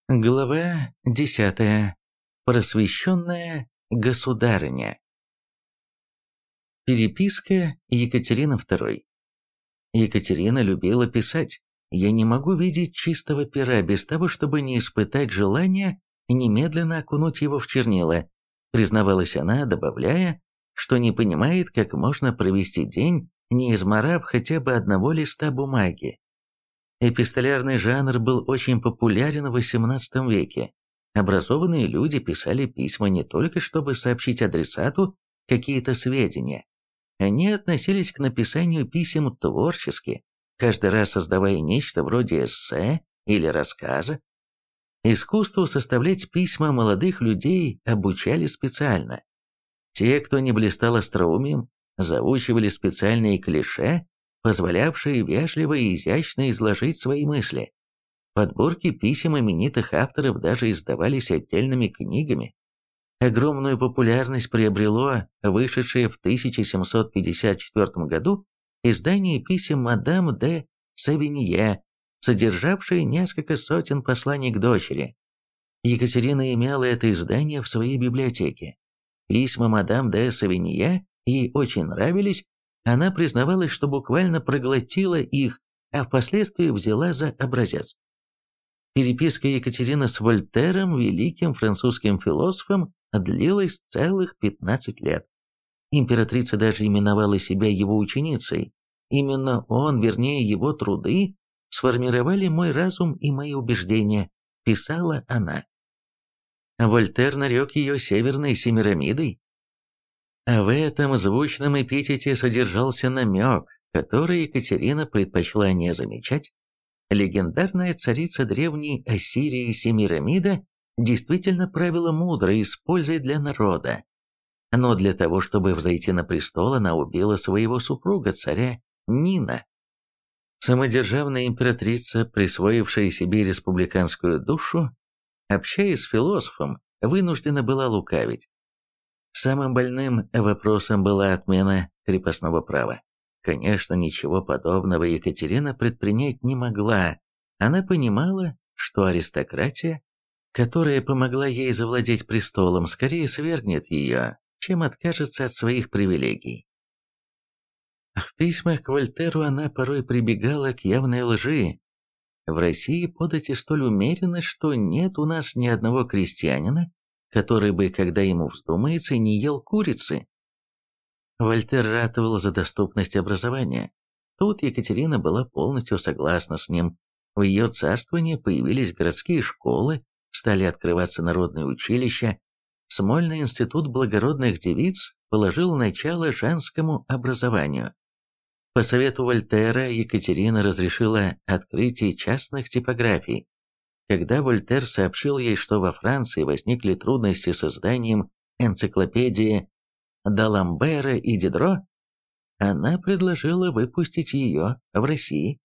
Глава 10. Просвещенная государыня. Переписка Екатерины II. Екатерина любила писать. Я не могу видеть чистого пера без того, чтобы не испытать желания немедленно окунуть его в чернила, признавалась она, добавляя, что не понимает, как можно провести день, не измарав хотя бы одного листа бумаги. Эпистолярный жанр был очень популярен в XVIII веке. Образованные люди писали письма не только чтобы сообщить адресату какие-то сведения. Они относились к написанию писем творчески, каждый раз создавая нечто вроде эссе или рассказа. Искусству составлять письма молодых людей обучали специально. Те, кто не блистал остроумием, заучивали специальные клише, позволявшие вежливо и изящно изложить свои мысли. Подборки писем именитых авторов даже издавались отдельными книгами. Огромную популярность приобрело вышедшее в 1754 году издание писем мадам де Савинье, содержавшее несколько сотен посланий к дочери. Екатерина имела это издание в своей библиотеке. Письма мадам де Савинье ей очень нравились. Она признавалась, что буквально проглотила их, а впоследствии взяла за образец. Переписка Екатерины с Вольтером, великим французским философом, длилась целых 15 лет. Императрица даже именовала себя его ученицей. Именно он, вернее его труды, сформировали мой разум и мои убеждения, писала она. Вольтер нарек ее северной Семирамидой. А в этом звучном эпитете содержался намек, который Екатерина предпочла не замечать. Легендарная царица древней Ассирии Семирамида действительно правила мудро и с пользой для народа. Но для того, чтобы взойти на престол, она убила своего супруга, царя Нина. Самодержавная императрица, присвоившая себе республиканскую душу, общаясь с философом, вынуждена была лукавить. Самым больным вопросом была отмена крепостного права. Конечно, ничего подобного Екатерина предпринять не могла. Она понимала, что аристократия, которая помогла ей завладеть престолом, скорее свергнет ее, чем откажется от своих привилегий. В письмах к Вольтеру она порой прибегала к явной лжи. В России подати столь умеренно, что нет у нас ни одного крестьянина, который бы, когда ему вздумается, не ел курицы. Вольтер ратовал за доступность образования. Тут Екатерина была полностью согласна с ним. В ее царствовании появились городские школы, стали открываться народные училища. Смольный институт благородных девиц положил начало женскому образованию. По совету Вольтера Екатерина разрешила открытие частных типографий. Когда Вольтер сообщил ей, что во Франции возникли трудности с изданием энциклопедии Даламбера и Дидро, она предложила выпустить ее в России.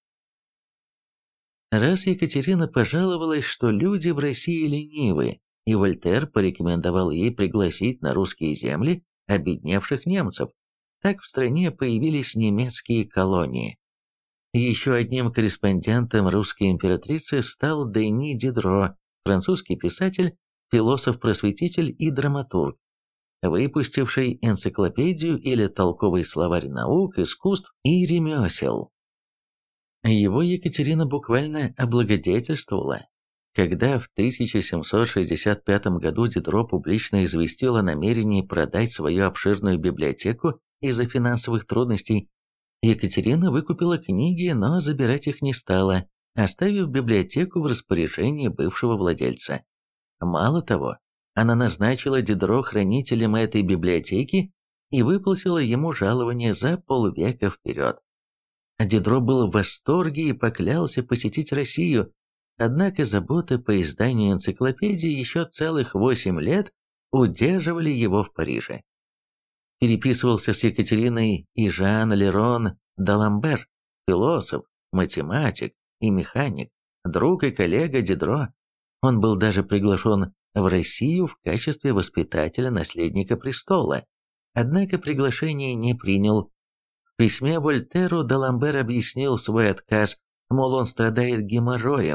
Раз Екатерина пожаловалась, что люди в России ленивы, и Вольтер порекомендовал ей пригласить на русские земли обедневших немцев, так в стране появились немецкие колонии. Еще одним корреспондентом русской императрицы стал Дени Дидро, французский писатель, философ-просветитель и драматург, выпустивший энциклопедию или толковый словарь наук, искусств и ремесел. Его Екатерина буквально облагодетельствовала. Когда в 1765 году Дидро публично известил о намерении продать свою обширную библиотеку из-за финансовых трудностей, Екатерина выкупила книги, но забирать их не стала, оставив библиотеку в распоряжении бывшего владельца. Мало того, она назначила Дидро хранителем этой библиотеки и выплатила ему жалование за полвека вперед. Дидро был в восторге и поклялся посетить Россию, однако заботы по изданию энциклопедии еще целых 8 лет удерживали его в Париже. Переписывался с Екатериной и Жан Лерон Даламбер, философ, математик и механик, друг и коллега Дидро. Он был даже приглашен в Россию в качестве воспитателя наследника престола, однако приглашение не принял. В письме Вольтеру Даламбер объяснил свой отказ, мол, он страдает геморроем,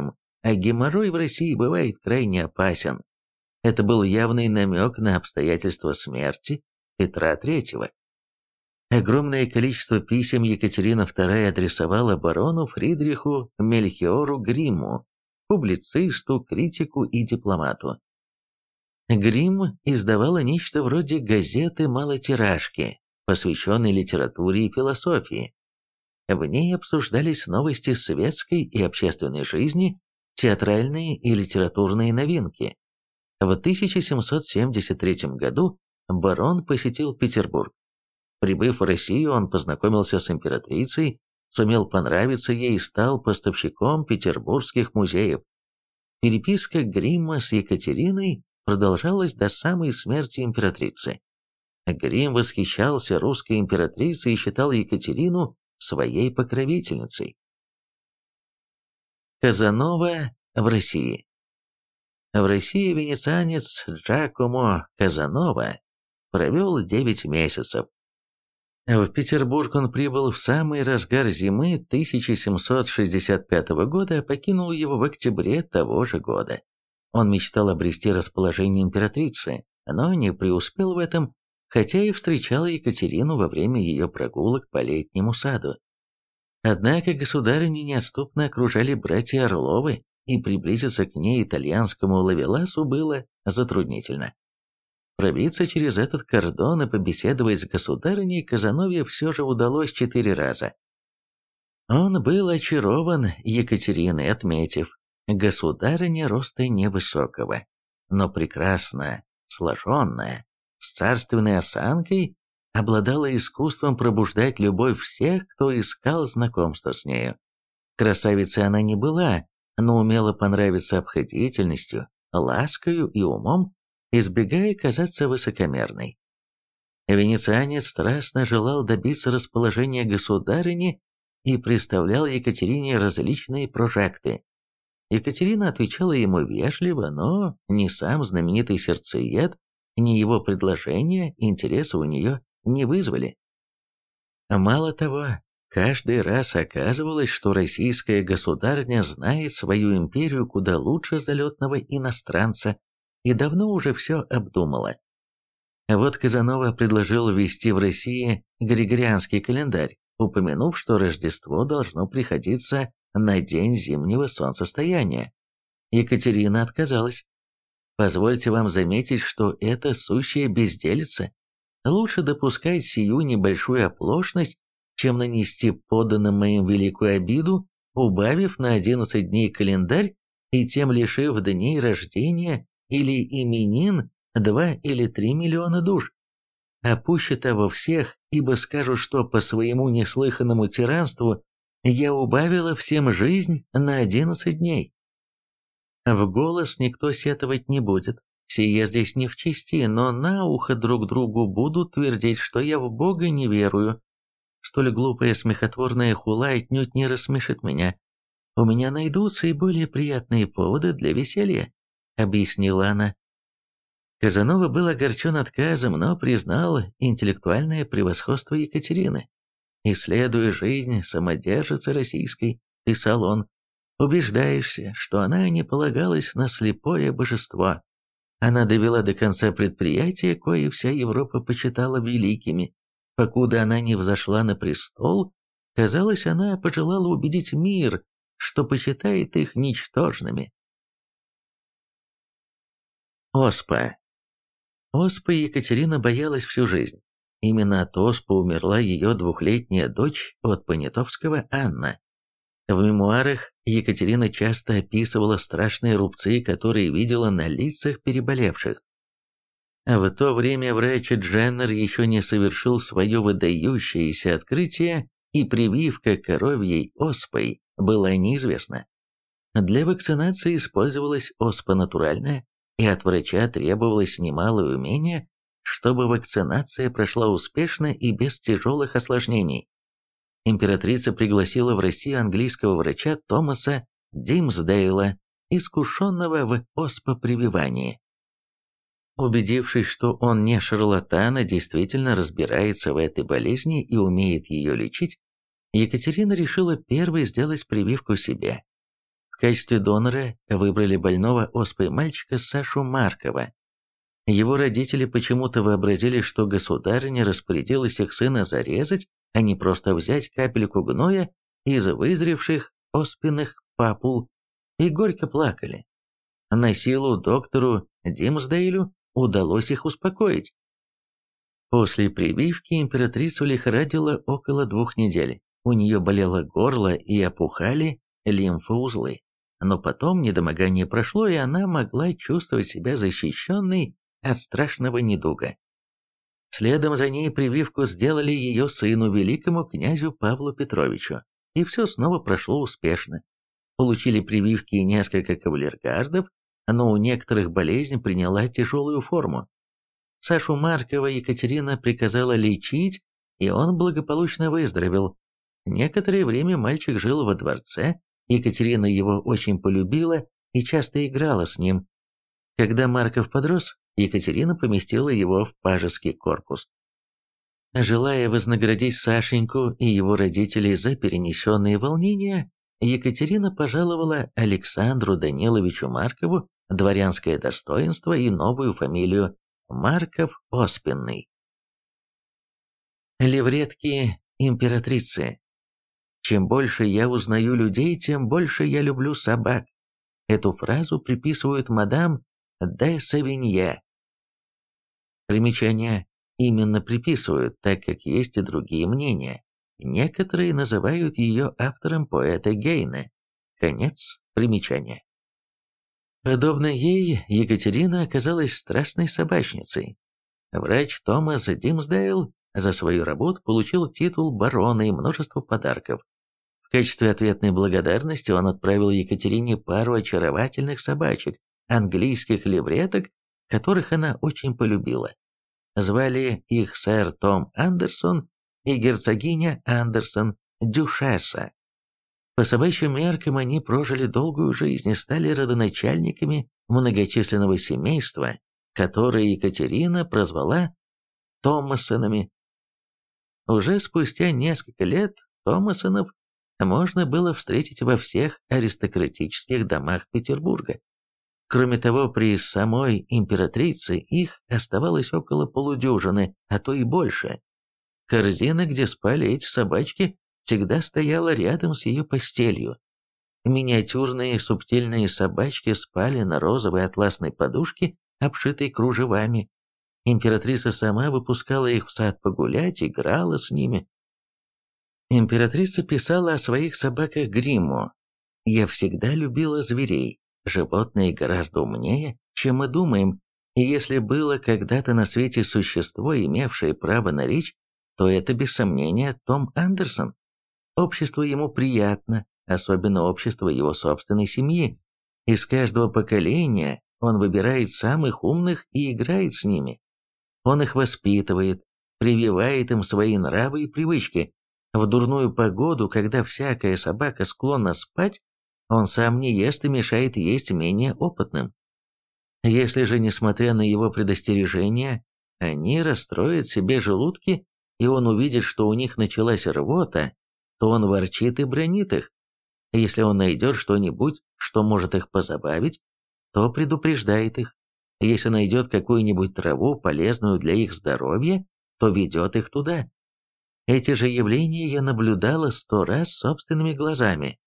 а геморрой в России бывает крайне опасен. Это был явный намек на обстоятельства смерти Петра III. Огромное количество писем Екатерина II адресовала барону Фридриху Мельхиору Гримму, публицисту, критику и дипломату. Гримм издавала нечто вроде газеты-малотиражки, посвященной литературе и философии. В ней обсуждались новости светской и общественной жизни, театральные и литературные новинки. В 1773 году барон посетил Петербург. Прибыв в Россию, он познакомился с императрицей, сумел понравиться ей и стал поставщиком петербургских музеев. Переписка Гримма с Екатериной продолжалась до самой смерти императрицы. Гримм восхищался русской императрицей и считал Екатерину своей покровительницей. Казанова в России. В России венецианец Джакомо Казанова провел 9 месяцев. В Петербург он прибыл в самый разгар зимы 1765 года, а покинул его в октябре того же года. Он мечтал обрести расположение императрицы, но не преуспел в этом, хотя и встречал Екатерину во время ее прогулок по летнему саду. Однако государыню неотступно окружали братья Орловы, и приблизиться к ней, итальянскому ловеласу, было затруднительно. Пробиться через этот кордон и побеседовать с государыней Казанове все же удалось 4 раза. Он был очарован Екатериной, отметив: государыня роста невысокого, но прекрасно сложенная, с царственной осанкой, обладала искусством пробуждать любовь всех, кто искал знакомства с нею. Красавицей она не была, но умела понравиться обходительностью, ласкою и умом, избегая казаться высокомерной. Венецианец страстно желал добиться расположения государыни и представлял Екатерине различные прожекты. Екатерина отвечала ему вежливо, но ни сам знаменитый сердцеед, ни его предложения интереса у нее не вызвали. Мало того, каждый раз оказывалось, что российская государыня знает свою империю куда лучше залетного иностранца и давно уже все обдумала. Вот Казанова предложил ввести в России григорианский календарь, упомянув, что Рождество должно приходиться на день зимнего солнцестояния. Екатерина отказалась. Позвольте вам заметить, что это сущая безделица. Лучше допускать сию небольшую оплошность, чем нанести подданным моим великую обиду, убавив на 11 дней календарь и тем лишив дней рождения или именин 2 или 3 миллиона душ. А пуще того всех, ибо скажу, что по своему неслыханному тиранству я убавила всем жизнь на 11 дней. В голос никто сетовать не будет, сие здесь не в чести, но на ухо друг другу будут твердить, что я в Бога не верую. Столь глупая смехотворная хула отнюдь не рассмешит меня. У меня найдутся и более приятные поводы для веселья, объяснила она. Казанова был огорчен отказом, но признал интеллектуальное превосходство Екатерины. «Исследуя жизнь самодержицы российской», — писал он, — «убеждаешься, что она не полагалась на слепое божество. Она довела до конца предприятия, кое вся Европа почитала великими. Покуда она не взошла на престол, казалось, она пожелала убедить мир, что почитает их ничтожными». Оспа. Оспы Екатерина боялась всю жизнь. Именно от оспы умерла ее 2-летняя дочь от Понятовского Анна. В мемуарах Екатерина часто описывала страшные рубцы, которые видела на лицах переболевших. В то время врач Дженнер еще не совершил свое выдающееся открытие, и прививка коровьей оспой была неизвестна. Для вакцинации использовалась оспа натуральная, и от врача требовалось немалое умение, чтобы вакцинация прошла успешно и без тяжелых осложнений. Императрица пригласила в Россию английского врача Томаса Димсдейла, искушенного в оспопрививании. Убедившись, что он не шарлатан, а действительно разбирается в этой болезни и умеет ее лечить, Екатерина решила первой сделать прививку себе. В качестве донора выбрали больного оспой мальчика Сашу Маркова. Его родители почему-то вообразили, что государыня распорядилась их сына зарезать, а не просто взять капельку гноя из вызревших оспенных папул, и горько плакали. На силу доктору Димсдейлю удалось их успокоить. После прививки императрицу лихорадило около 2 недель. У нее болело горло и опухали лимфоузлы. Но потом недомогание прошло, и она могла чувствовать себя защищенной от страшного недуга. Следом за ней прививку сделали ее сыну, великому князю Павлу Петровичу, и все снова прошло успешно. Получили прививки несколько кавалергардов, но у некоторых болезнь приняла тяжелую форму. Сашу Маркова Екатерина приказала лечить, и он благополучно выздоровел. Некоторое время мальчик жил во дворце, Екатерина его очень полюбила и часто играла с ним. Когда Марков подрос, Екатерина поместила его в пажеский корпус. Желая вознаградить Сашеньку и его родителей за перенесенные волнения, Екатерина пожаловала Александру Даниловичу Маркову дворянское достоинство и новую фамилию Марков-Оспенный. Левретки императрицы. «Чем больше я узнаю людей, тем больше я люблю собак». Эту фразу приписывают мадам де Савинье. Примечание именно приписывают, так как есть и другие мнения. Некоторые называют ее автором поэта Гейне. Конец примечания. Подобно ей, Екатерина оказалась страстной собачницей. Врач Томас Димсдейл за свою работу получил титул барона и множество подарков. В качестве ответной благодарности он отправил Екатерине пару очаровательных собачек, английских левреток, которых она очень полюбила. Звали их сэр Том Андерсон и герцогиня Андерсон, дюшесса. По собачьим меркам они прожили долгую жизнь и стали родоначальниками многочисленного семейства, которое Екатерина прозвала Томасонами. Уже спустя несколько лет Томасонов можно было встретить во всех аристократических домах Петербурга. Кроме того, при самой императрице их оставалось около полудюжины, а то и больше. Корзина, где спали эти собачки, всегда стояла рядом с ее постелью. Миниатюрные субтильные собачки спали на розовой атласной подушке, обшитой кружевами. Императрица сама выпускала их в сад погулять, играла с ними. Императрица писала о своих собаках Гримму: «Я всегда любила зверей. Животные гораздо умнее, чем мы думаем, и если было когда-то на свете существо, имевшее право на речь, то это, без сомнения, Том Андерсон. Общество ему приятно, особенно общество его собственной семьи. Из каждого поколения он выбирает самых умных и играет с ними. Он их воспитывает, прививает им свои нравы и привычки. В дурную погоду, когда всякая собака склонна спать, он сам не ест и мешает есть менее опытным. Если же, несмотря на его предостережения, они расстроят себе желудки, и он увидит, что у них началась рвота, то он ворчит и бранит их. Если он найдет что-нибудь, что может их позабавить, то предупреждает их. Если найдет какую-нибудь траву, полезную для их здоровья, то ведет их туда. Эти же явления я наблюдала 100 раз собственными глазами.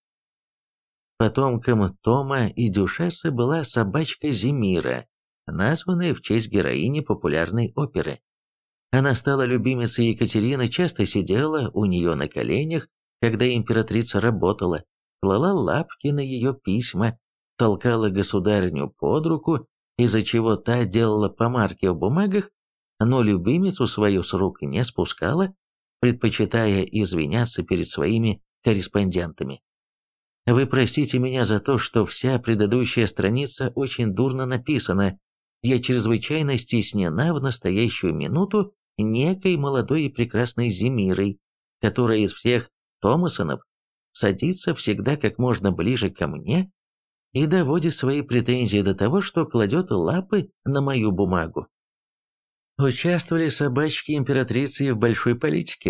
Потомком Тома и Дюшессы была собачка Земира, названная в честь героини популярной оперы. Она стала любимицей Екатерины, часто сидела у нее на коленях, когда императрица работала, клала лапки на ее письма, толкала государыню под руку, из-за чего та делала помарки в бумагах, но любимицу свою с рук не спускала, предпочитая извиняться перед своими корреспондентами. Вы простите меня за то, что вся предыдущая страница очень дурно написана. Я чрезвычайно стеснена в настоящую минуту некой молодой и прекрасной Земирой, которая из всех Томасонов садится всегда как можно ближе ко мне и доводит свои претензии до того, что кладет лапы на мою бумагу. Участвовали собачки императрицы в большой политике.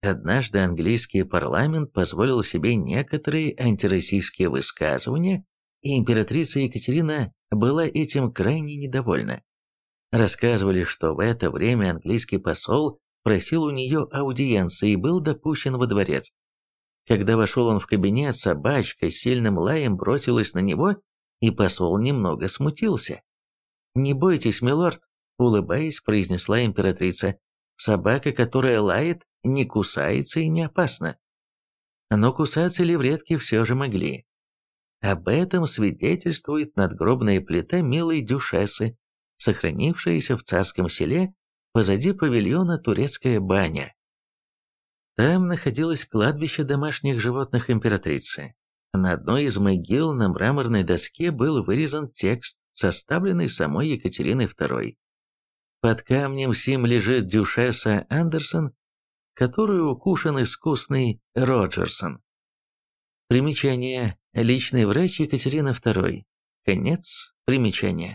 Однажды английский парламент позволил себе некоторые антироссийские высказывания, и императрица Екатерина была этим крайне недовольна. Рассказывали, что в это время английский посол просил у нее аудиенции и был допущен во дворец. Когда вошел он в кабинет, собачка с сильным лаем бросилась на него, и посол немного смутился. «Не бойтесь, милорд», — улыбаясь, произнесла императрица. «Собака, которая лает, не кусается и не опасна». Но кусаться левретки все же могли. Об этом свидетельствует надгробная плита милой дюшессы, сохранившаяся в Царском селе позади павильона «Турецкая баня». Там находилось кладбище домашних животных императрицы. На одной из могил на мраморной доске был вырезан текст, составленный самой Екатериной II. Под камнем сим лежит дюшесса Андерсон, которую укушен искусный Роджерсон. Примечание. Личный врач Екатерины II. Конец примечания.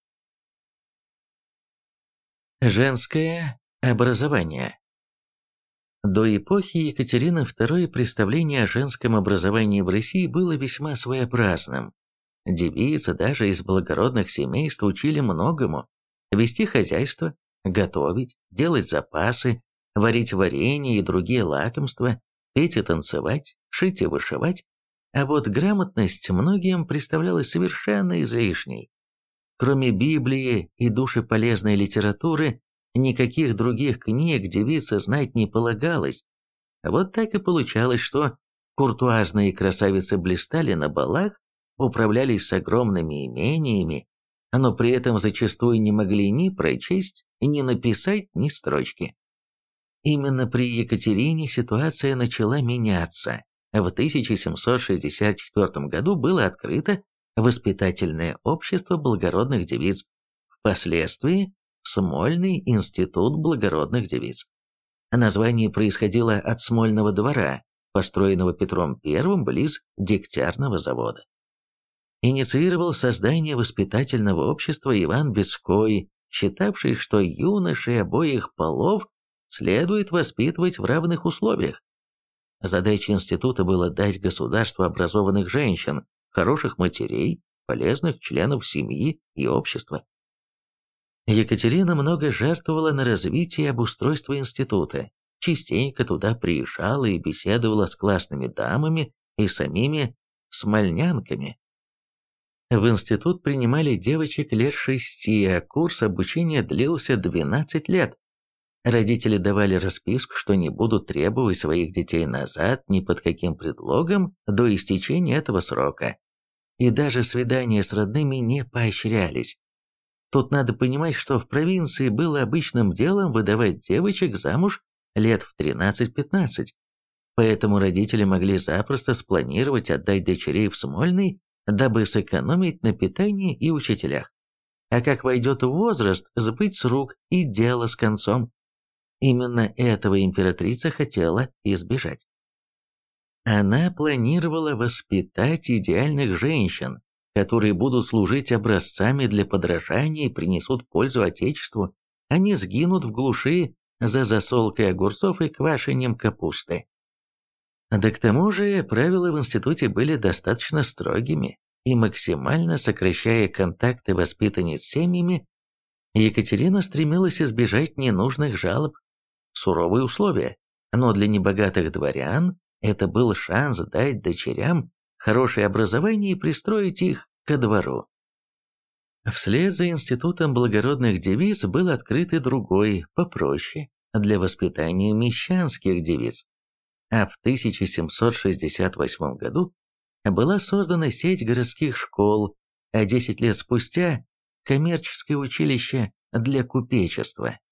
Женское образование. До эпохи Екатерины II представление о женском образовании в России было весьма своеобразным. Девицы даже из благородных семейств учили многому: вести хозяйство, готовить, делать запасы, варить варенье и другие лакомства, петь и танцевать, шить и вышивать. А вот грамотность многим представлялась совершенно излишней. Кроме Библии и душеполезной литературы, никаких других книг девице знать не полагалось. Вот так и получалось, что куртуазные красавицы блистали на балах, управлялись с огромными имениями, но при этом зачастую не могли ни прочесть, ни написать ни строчки. Именно при Екатерине ситуация начала меняться. В 1764 году было открыто воспитательное общество благородных девиц, впоследствии Смольный институт благородных девиц. Название происходило от Смольного двора, построенного Петром I близ Дегтярного завода. Инициировал создание воспитательного общества Иван Бесской, считавший, что юношей обоих полов следует воспитывать в равных условиях. Задачей института было дать государству образованных женщин, хороших матерей, полезных членов семьи и общества. Екатерина много жертвовала на развитие и обустройство института, частенько туда приезжала и беседовала с классными дамами и самими смольнянками. В институт принимали девочек лет 6, а курс обучения длился 12 лет. Родители давали расписку, что не будут требовать своих детей назад ни под каким предлогом до истечения этого срока. И даже свидания с родными не поощрялись. Тут надо понимать, что в провинции было обычным делом выдавать девочек замуж лет в 13-15. Поэтому родители могли запросто спланировать отдать дочерей в Смольный, дабы сэкономить на питании и учителях. А как войдет в возраст, сбыть с рук и дело с концом. Именно этого императрица хотела избежать. Она планировала воспитать идеальных женщин, которые будут служить образцами для подражания и принесут пользу Отечеству, а не сгинут в глуши за засолкой огурцов и квашением капусты. Да к тому же правила в институте были достаточно строгими, и максимально сокращая контакты воспитанниц с семьями, Екатерина стремилась избежать ненужных жалоб. Суровые условия, но для небогатых дворян это был шанс дать дочерям хорошее образование и пристроить их ко двору. Вслед за институтом благородных девиц был открыт и другой, попроще, для воспитания мещанских девиц. А в 1768 году была создана сеть городских школ, а 10 лет спустя – коммерческое училище для купечества.